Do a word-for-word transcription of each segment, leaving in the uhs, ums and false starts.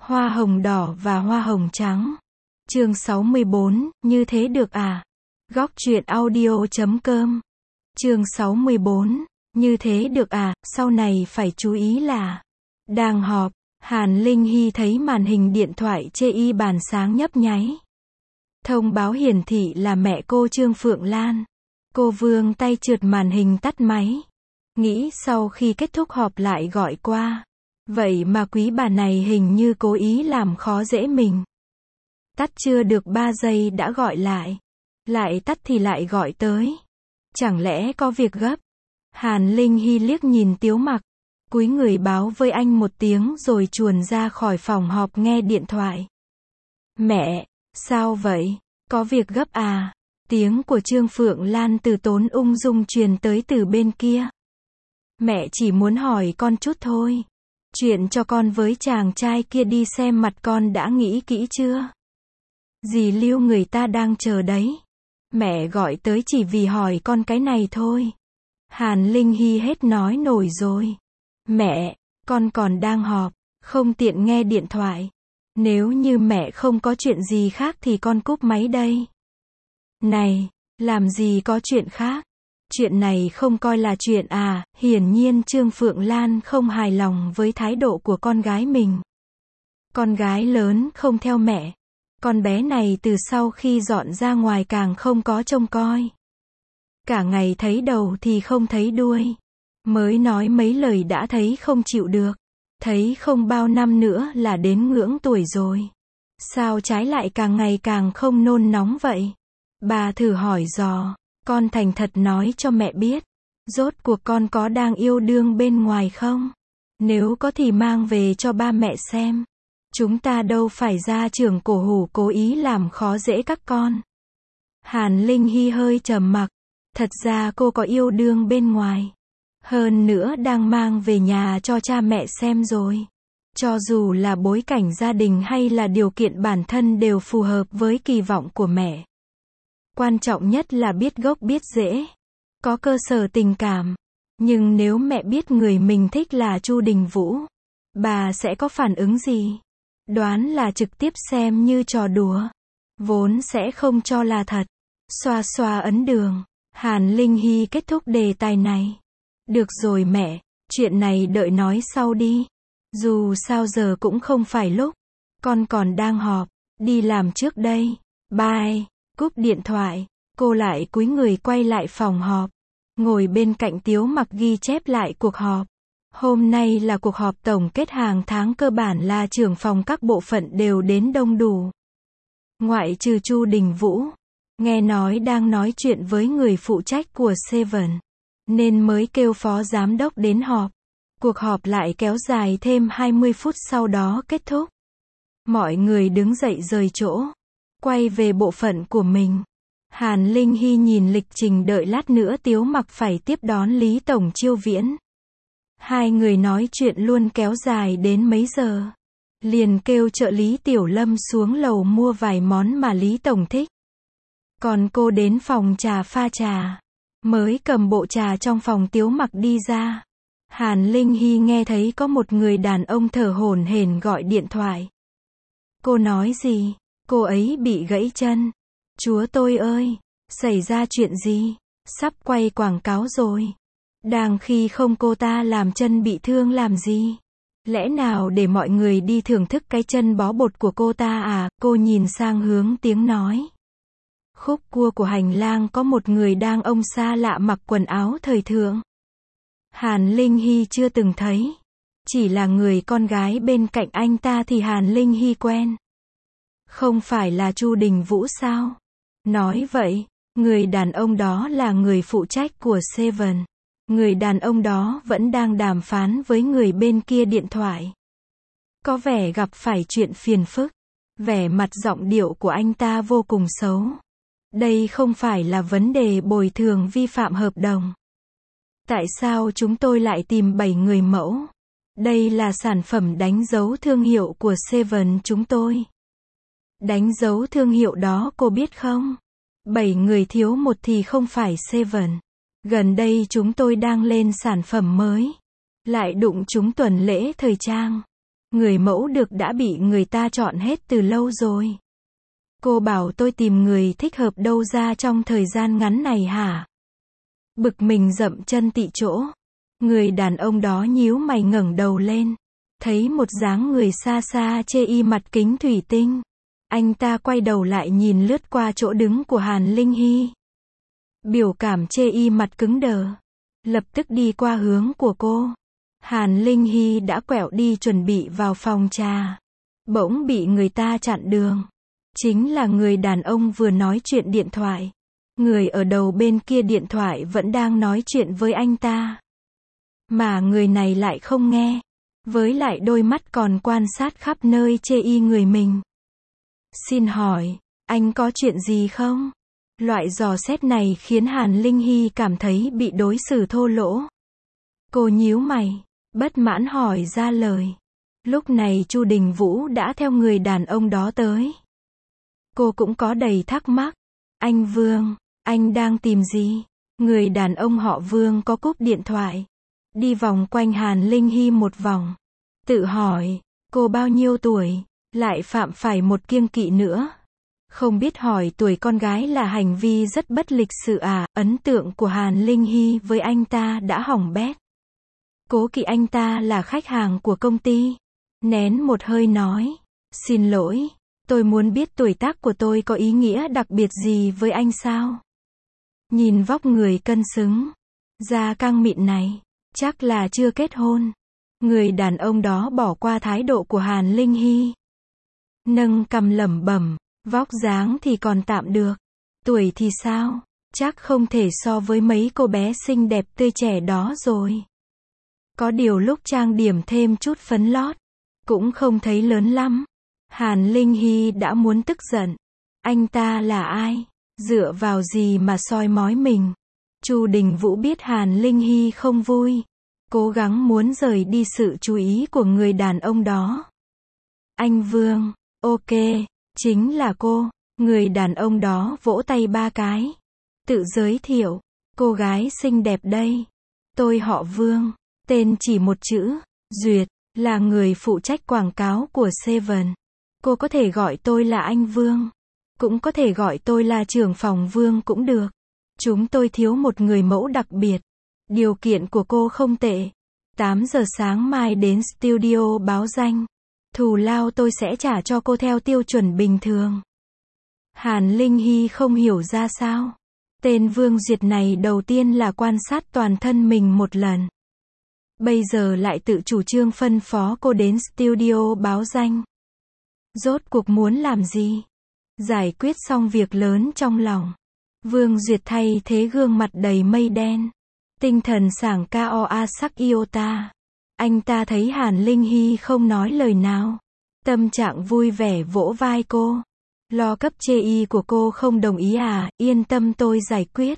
Hoa hồng đỏ và hoa hồng trắng. Chương sáu mươi bốn, như thế được à? Góc truyện audio chấm com. Chương sáu mươi bốn, như thế được à? Sau này phải chú ý là đang họp. Hàn Linh Hy thấy màn hình điện thoại chê y bàn sáng nhấp nháy. Thông báo hiển thị là mẹ cô Trương Phượng Lan. Cô vươn tay trượt màn hình tắt máy. Nghĩ sau khi kết thúc họp lại gọi qua. Vậy mà quý bà này hình như cố ý làm khó dễ mình. Tắt chưa được ba giây đã gọi lại. Lại tắt thì lại gọi tới. Chẳng lẽ có việc gấp? Hàn Linh Hy liếc nhìn Tiếu Mặc. Cúi người báo với anh một tiếng rồi chuồn ra khỏi phòng họp nghe điện thoại. Mẹ, sao vậy? Có việc gấp à? Tiếng của Trương Phượng Lan từ tốn ung dung truyền tới từ bên kia. Mẹ chỉ muốn hỏi con chút thôi. Chuyện cho con với chàng trai kia đi xem mặt con đã nghĩ kỹ chưa? Dì Lưu người ta đang chờ đấy. Mẹ gọi tới chỉ vì hỏi con cái này thôi. Hàn Linh Hy hết nói nổi rồi. Mẹ, con còn đang họp, không tiện nghe điện thoại. Nếu như mẹ không có chuyện gì khác thì con cúp máy đây. Này, làm gì có chuyện khác? Chuyện này không coi là chuyện à? Hiển nhiên Trương Phượng Lan không hài lòng với thái độ của con gái mình. Con gái lớn không theo mẹ. Con bé này từ sau khi dọn ra ngoài càng không có trông coi. Cả ngày thấy đầu thì không thấy đuôi. Mới nói mấy lời đã thấy không chịu được. Thấy không bao năm nữa là đến ngưỡng tuổi rồi. Sao trái lại càng ngày càng không nôn nóng vậy? Bà thử hỏi dò. Con thành thật nói cho mẹ biết. Rốt cuộc con có đang yêu đương bên ngoài không? Nếu có thì mang về cho ba mẹ xem. Chúng ta đâu phải gia trưởng cổ hủ cố ý làm khó dễ các con. Hàn Linh Hy hơi trầm mặc. Thật ra cô có yêu đương bên ngoài. Hơn nữa đang mang về nhà cho cha mẹ xem rồi. Cho dù là bối cảnh gia đình hay là điều kiện bản thân đều phù hợp với kỳ vọng của mẹ. Quan trọng nhất là biết gốc biết rễ. Có cơ sở tình cảm. Nhưng nếu mẹ biết người mình thích là Chu Đình Vũ, bà sẽ có phản ứng gì? Đoán là trực tiếp xem như trò đùa. Vốn sẽ không cho là thật. Xoa xoa ấn đường. Hàn Linh Hy kết thúc đề tài này. Được rồi mẹ, chuyện này đợi nói sau đi. Dù sao giờ cũng không phải lúc. Con còn đang họp, đi làm trước đây. Bye. Cúp điện thoại, cô lại cúi người quay lại phòng họp. Ngồi bên cạnh Tiếu Mặc ghi chép lại cuộc họp. Hôm nay là cuộc họp tổng kết hàng tháng, cơ bản là trưởng phòng các bộ phận đều đến đông đủ. Ngoại trừ Chu Đình Vũ. Nghe nói đang nói chuyện với người phụ trách của Seven. Nên mới kêu phó giám đốc đến họp. Cuộc họp lại kéo dài thêm hai mươi phút sau đó kết thúc. Mọi người đứng dậy rời chỗ. Quay về bộ phận của mình. Hàn Linh Hy nhìn lịch trình đợi lát nữa Tiếu Mặc phải tiếp đón Lý Tổng Chiêu Viễn. Hai người nói chuyện luôn kéo dài đến mấy giờ. Liền kêu trợ lý Tiểu Lâm xuống lầu mua vài món mà Lý Tổng thích. Còn cô đến phòng trà pha trà. Mới cầm bộ trà trong phòng Tiếu Mặc đi ra. Hàn Linh Hy nghe thấy có một người đàn ông thở hổn hển gọi điện thoại. Cô nói gì? Cô ấy bị gãy chân. Chúa tôi ơi, xảy ra chuyện gì? Sắp quay quảng cáo rồi. Đang khi không cô ta làm chân bị thương làm gì? Lẽ nào để mọi người đi thưởng thức cái chân bó bột của cô ta à? Cô nhìn sang hướng tiếng nói. Khúc cua của hành lang có một người đang ông xa lạ mặc quần áo thời thượng. Hàn Linh Hy chưa từng thấy. Chỉ là người con gái bên cạnh anh ta thì Hàn Linh Hy quen. Không phải là Chu Đình Vũ sao? Nói vậy, người đàn ông đó là người phụ trách của Seven. Người đàn ông đó vẫn đang đàm phán với người bên kia điện thoại. Có vẻ gặp phải chuyện phiền phức. Vẻ mặt giọng điệu của anh ta vô cùng xấu. Đây không phải là vấn đề bồi thường vi phạm hợp đồng. Tại sao chúng tôi lại tìm bảy người mẫu? Đây là sản phẩm đánh dấu thương hiệu của Seven chúng tôi. Đánh dấu thương hiệu đó cô biết không? Bảy người thiếu một thì không phải Seven. Gần đây chúng tôi đang lên sản phẩm mới. Lại đụng trúng tuần lễ thời trang. Người mẫu được đã bị người ta chọn hết từ lâu rồi. Cô bảo tôi tìm người thích hợp đâu ra trong thời gian ngắn này hả? Bực mình dậm chân tị chỗ. Người đàn ông đó nhíu mày ngẩng đầu lên. Thấy một dáng người xa xa chê y mặt kính thủy tinh. Anh ta quay đầu lại nhìn lướt qua chỗ đứng của Hàn Linh Hy. Biểu cảm chê y mặt cứng đờ. Lập tức đi qua hướng của cô. Hàn Linh Hy đã quẹo đi chuẩn bị vào phòng trà. Bỗng bị người ta chặn đường. Chính là người đàn ông vừa nói chuyện điện thoại. Người ở đầu bên kia điện thoại vẫn đang nói chuyện với anh ta. Mà người này lại không nghe. Với lại đôi mắt còn quan sát khắp nơi chê y người mình. Xin hỏi, anh có chuyện gì không? Loại dò xét này khiến Hàn Linh Hy cảm thấy bị đối xử thô lỗ. Cô nhíu mày, bất mãn hỏi ra lời. Lúc này Chu Đình Vũ đã theo người đàn ông đó tới. Cô cũng có đầy thắc mắc. Anh Vương, anh đang tìm gì? Người đàn ông họ Vương có cúp điện thoại. Đi vòng quanh Hàn Linh Hy một vòng. Tự hỏi, cô bao nhiêu tuổi? Lại phạm phải một kiêng kỵ nữa. Không biết hỏi tuổi con gái là hành vi rất bất lịch sự à? Ấn tượng của Hàn Linh Hy với anh ta đã hỏng bét. Cố kỵ anh ta là khách hàng của công ty. Nén một hơi nói. Xin lỗi, tôi muốn biết tuổi tác của tôi có ý nghĩa đặc biệt gì với anh sao? Nhìn vóc người cân xứng, da căng mịn này, chắc là chưa kết hôn. Người đàn ông đó bỏ qua thái độ của Hàn Linh Hy. Nâng cằm lẩm bẩm, vóc dáng thì còn tạm được. Tuổi thì sao? Chắc không thể so với mấy cô bé xinh đẹp tươi trẻ đó rồi. Có điều lúc trang điểm thêm chút phấn lót, cũng không thấy lớn lắm. Hàn Linh Hy đã muốn tức giận. Anh ta là ai? Dựa vào gì mà soi mói mình? Chu Đình Vũ biết Hàn Linh Hy không vui. Cố gắng muốn rời đi sự chú ý của người đàn ông đó. Anh Vương, ok, chính là cô. Người đàn ông đó vỗ tay ba cái. Tự giới thiệu, cô gái xinh đẹp đây. Tôi họ Vương, tên chỉ một chữ, Duyệt, là người phụ trách quảng cáo của Seven. Cô có thể gọi tôi là anh Vương. Cũng có thể gọi tôi là trưởng phòng Vương cũng được. Chúng tôi thiếu một người mẫu đặc biệt. Điều kiện của cô không tệ. tám giờ sáng mai đến studio báo danh. Thù lao tôi sẽ trả cho cô theo tiêu chuẩn bình thường. Hàn Linh Hy không hiểu ra sao. Tên Vương Duyệt này đầu tiên là quan sát toàn thân mình một lần. Bây giờ lại tự chủ trương phân phó cô đến studio báo danh. Rốt cuộc muốn làm gì? Giải quyết xong việc lớn trong lòng. Vương Duyệt thay thế gương mặt đầy mây đen. Tinh thần sảng cao a sắc iota. Anh ta thấy Hàn Linh Hy không nói lời nào. Tâm trạng vui vẻ vỗ vai cô. Lo cấp chê y của cô không đồng ý à? Yên tâm tôi giải quyết.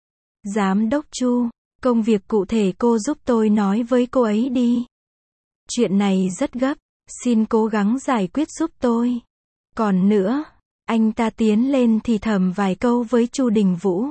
Giám đốc Chu, công việc cụ thể cô giúp tôi nói với cô ấy đi. Chuyện này rất gấp, xin cố gắng giải quyết giúp tôi. Còn nữa, anh ta tiến lên thì thầm vài câu với Chu Đình Vũ.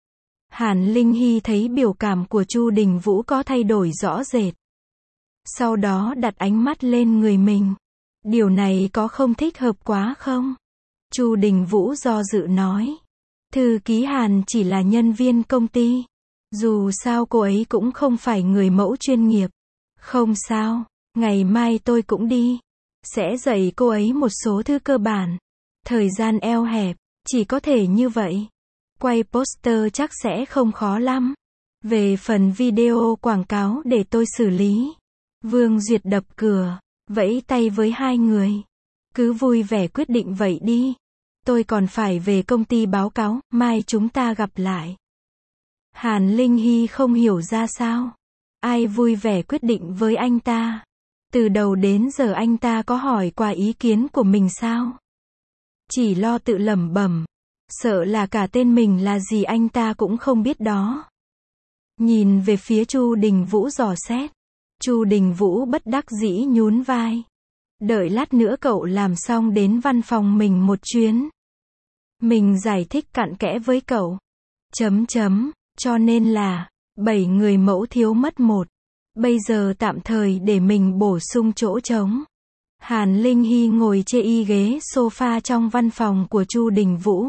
Hàn Linh Hy thấy biểu cảm của Chu Đình Vũ có thay đổi rõ rệt. Sau đó đặt ánh mắt lên người mình. Điều này có không thích hợp quá không? Chu Đình Vũ do dự nói. Thư ký Hàn chỉ là nhân viên công ty. Dù sao cô ấy cũng không phải người mẫu chuyên nghiệp. Không sao, ngày mai tôi cũng đi. Sẽ dạy cô ấy một số thứ cơ bản. Thời gian eo hẹp, chỉ có thể như vậy. Quay poster chắc sẽ không khó lắm. Về phần video quảng cáo để tôi xử lý. Vương Duyệt đập cửa, vẫy tay với hai người. Cứ vui vẻ quyết định vậy đi. Tôi còn phải về công ty báo cáo, mai chúng ta gặp lại. Hàn Linh Hy không hiểu ra sao. Ai vui vẻ quyết định với anh ta? Từ đầu đến giờ anh ta có hỏi qua ý kiến của mình sao? Chỉ lo tự lẩm bẩm. Sợ là cả tên mình là gì anh ta cũng không biết đó. Nhìn về phía Chu Đình Vũ dò xét. Chu Đình Vũ bất đắc dĩ nhún vai. Đợi lát nữa cậu làm xong đến văn phòng mình một chuyến. Mình giải thích cặn kẽ với cậu. Chấm chấm, cho nên là, bảy người mẫu thiếu mất một. Bây giờ tạm thời để mình bổ sung chỗ trống. Hàn Linh Hy ngồi chê y ghế sofa trong văn phòng của Chu Đình Vũ.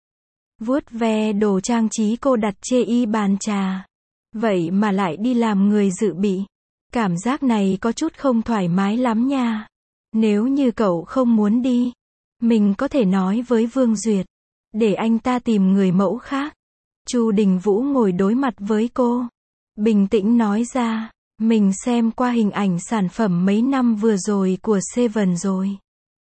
Vuốt ve đồ trang trí cô đặt chê y bàn trà. Vậy mà lại đi làm người dự bị. Cảm giác này có chút không thoải mái lắm nha. Nếu như cậu không muốn đi, mình có thể nói với Vương Duyệt, để anh ta tìm người mẫu khác. Chu Đình Vũ ngồi đối mặt với cô, bình tĩnh nói ra, mình xem qua hình ảnh sản phẩm mấy năm vừa rồi của Seven rồi.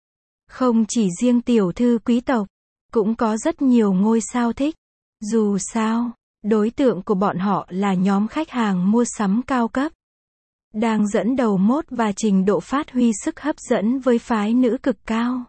Không chỉ riêng tiểu thư quý tộc, cũng có rất nhiều ngôi sao thích. Dù sao, đối tượng của bọn họ là nhóm khách hàng mua sắm cao cấp, đang dẫn đầu mốt và trình độ phát huy sức hấp dẫn với phái nữ cực cao.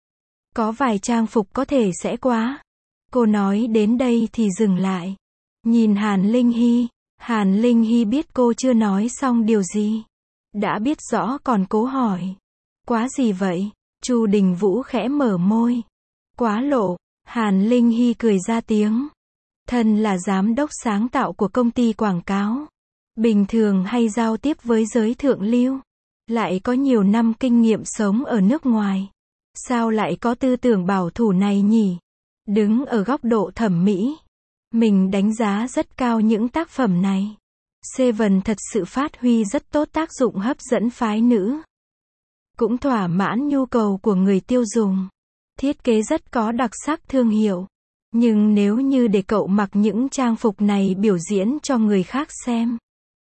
Có vài trang phục có thể sẽ quá. Cô nói đến đây thì dừng lại. Nhìn Hàn Linh Hy. Hàn Linh Hy biết cô chưa nói xong điều gì. Đã biết rõ còn cố hỏi. Quá gì vậy? Chu Đình Vũ khẽ mở môi. Quá lộ. Hàn Linh Hy cười ra tiếng. Thân là giám đốc sáng tạo của công ty quảng cáo. Bình thường hay giao tiếp với giới thượng lưu. Lại có nhiều năm kinh nghiệm sống ở nước ngoài. Sao lại có tư tưởng bảo thủ này nhỉ? Đứng ở góc độ thẩm mỹ, mình đánh giá rất cao những tác phẩm này. Seven thật sự phát huy rất tốt tác dụng hấp dẫn phái nữ. Cũng thỏa mãn nhu cầu của người tiêu dùng. Thiết kế rất có đặc sắc thương hiệu. Nhưng nếu như để cậu mặc những trang phục này biểu diễn cho người khác xem,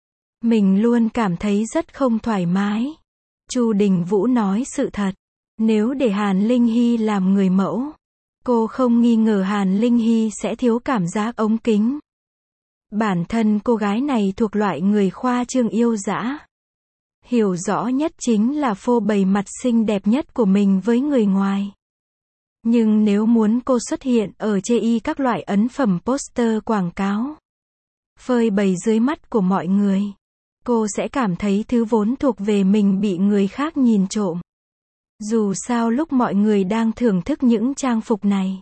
mình luôn cảm thấy rất không thoải mái. Chu Đình Vũ nói sự thật. Nếu để Hàn Linh Hy làm người mẫu, cô không nghi ngờ Hàn Linh Hy sẽ thiếu cảm giác ống kính. Bản thân cô gái này thuộc loại người khoa trương yêu dã. Hiểu rõ nhất chính là phô bày mặt xinh đẹp nhất của mình với người ngoài. Nhưng nếu muốn cô xuất hiện ở chê y các loại ấn phẩm poster quảng cáo, phơi bày dưới mắt của mọi người, cô sẽ cảm thấy thứ vốn thuộc về mình bị người khác nhìn trộm. Dù sao lúc mọi người đang thưởng thức những trang phục này,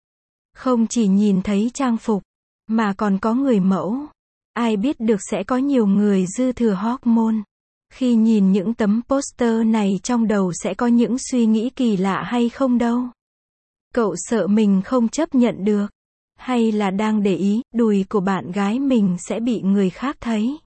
không chỉ nhìn thấy trang phục, mà còn có người mẫu. Ai biết được sẽ có nhiều người dư thừa hormone. Khi nhìn những tấm poster này trong đầu sẽ có những suy nghĩ kỳ lạ hay không đâu. Cậu sợ mình không chấp nhận được. Hay là đang để ý, đùi của bạn gái mình sẽ bị người khác thấy.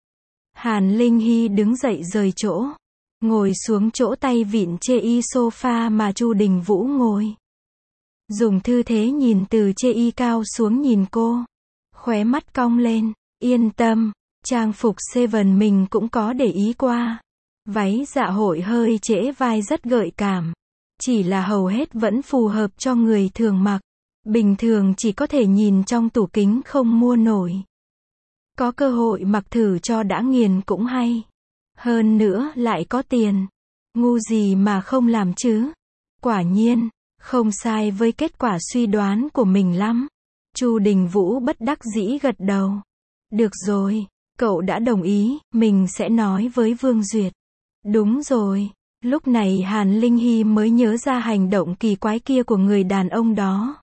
Hàn Linh Hy đứng dậy rời chỗ. Ngồi xuống chỗ tay vịn chê y sofa mà Chu Đình Vũ ngồi. Dùng tư thế nhìn từ chê y cao xuống nhìn cô. Khóe mắt cong lên. Yên tâm, trang phục Seven mình cũng có để ý qua. Váy dạ hội hơi trễ vai rất gợi cảm. Chỉ là hầu hết vẫn phù hợp cho người thường mặc. Bình thường chỉ có thể nhìn trong tủ kính không mua nổi. Có cơ hội mặc thử cho đã nghiền cũng hay. Hơn nữa lại có tiền. Ngu gì mà không làm chứ. Quả nhiên, không sai với kết quả suy đoán của mình lắm. Chu Đình Vũ bất đắc dĩ gật đầu. Được rồi, cậu đã đồng ý, mình sẽ nói với Vương Duyệt. Đúng rồi, lúc này Hàn Linh Hy mới nhớ ra hành động kỳ quái kia của người đàn ông đó.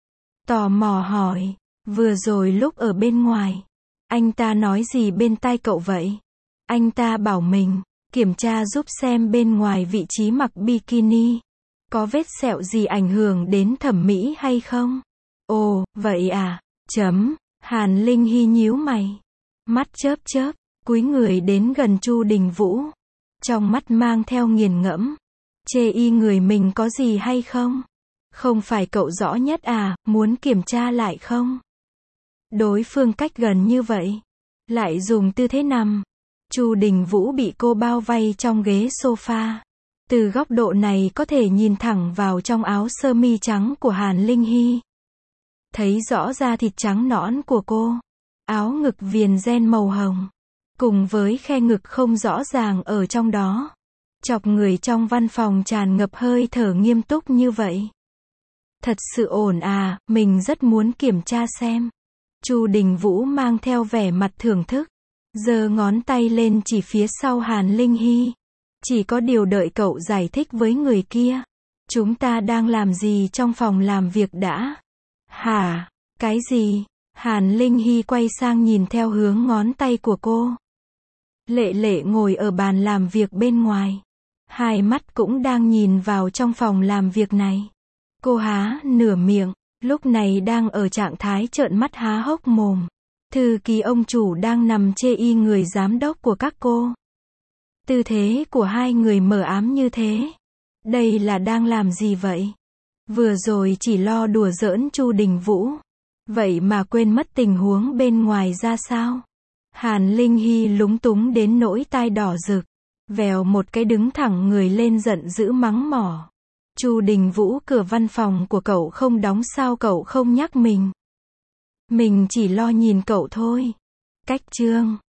Tò mò hỏi, vừa rồi lúc ở bên ngoài, anh ta nói gì bên tai cậu vậy? Anh ta bảo mình, kiểm tra giúp xem bên ngoài vị trí mặc bikini, có vết sẹo gì ảnh hưởng đến thẩm mỹ hay không? Ồ, vậy à, chấm, Hàn Linh Hy nhíu mày, mắt chớp chớp, cúi người đến gần Chu Đình Vũ, trong mắt mang theo nghiền ngẫm, chê y người mình có gì hay không? Không phải cậu rõ nhất à, muốn kiểm tra lại không? Đối phương cách gần như vậy, lại dùng tư thế nằm. Chu Đình Vũ bị cô bao vây trong ghế sofa. Từ góc độ này có thể nhìn thẳng vào trong áo sơ mi trắng của Hàn Linh Hy. Thấy rõ da thịt trắng nõn của cô. Áo ngực viền ren màu hồng. Cùng với khe ngực không rõ ràng ở trong đó. Chọc người trong văn phòng tràn ngập hơi thở nghiêm túc như vậy. Thật sự ổn à, mình rất muốn kiểm tra xem. Chu Đình Vũ mang theo vẻ mặt thưởng thức. Giơ ngón tay lên chỉ phía sau Hàn Linh Hy. Chỉ có điều đợi cậu giải thích với người kia. Chúng ta đang làm gì trong phòng làm việc đã? Hả? Cái gì? Hàn Linh Hy quay sang nhìn theo hướng ngón tay của cô. Lệ Lệ ngồi ở bàn làm việc bên ngoài. Hai mắt cũng đang nhìn vào trong phòng làm việc này. Cô há nửa miệng, lúc này đang ở trạng thái trợn mắt há hốc mồm. Thư ký ông chủ đang nằm chê y người giám đốc của các cô. Tư thế của hai người mờ ám như thế. Đây là đang làm gì vậy? Vừa rồi chỉ lo đùa giỡn Chu Đình Vũ. Vậy mà quên mất tình huống bên ngoài ra sao? Hàn Linh Hy lúng túng đến nỗi tai đỏ rực. Vèo một cái đứng thẳng người lên giận dữ mắng mỏ. Chu Đình Vũ, cửa văn phòng của cậu không đóng sao cậu không nhắc mình? Mình chỉ lo nhìn cậu thôi. Cách chương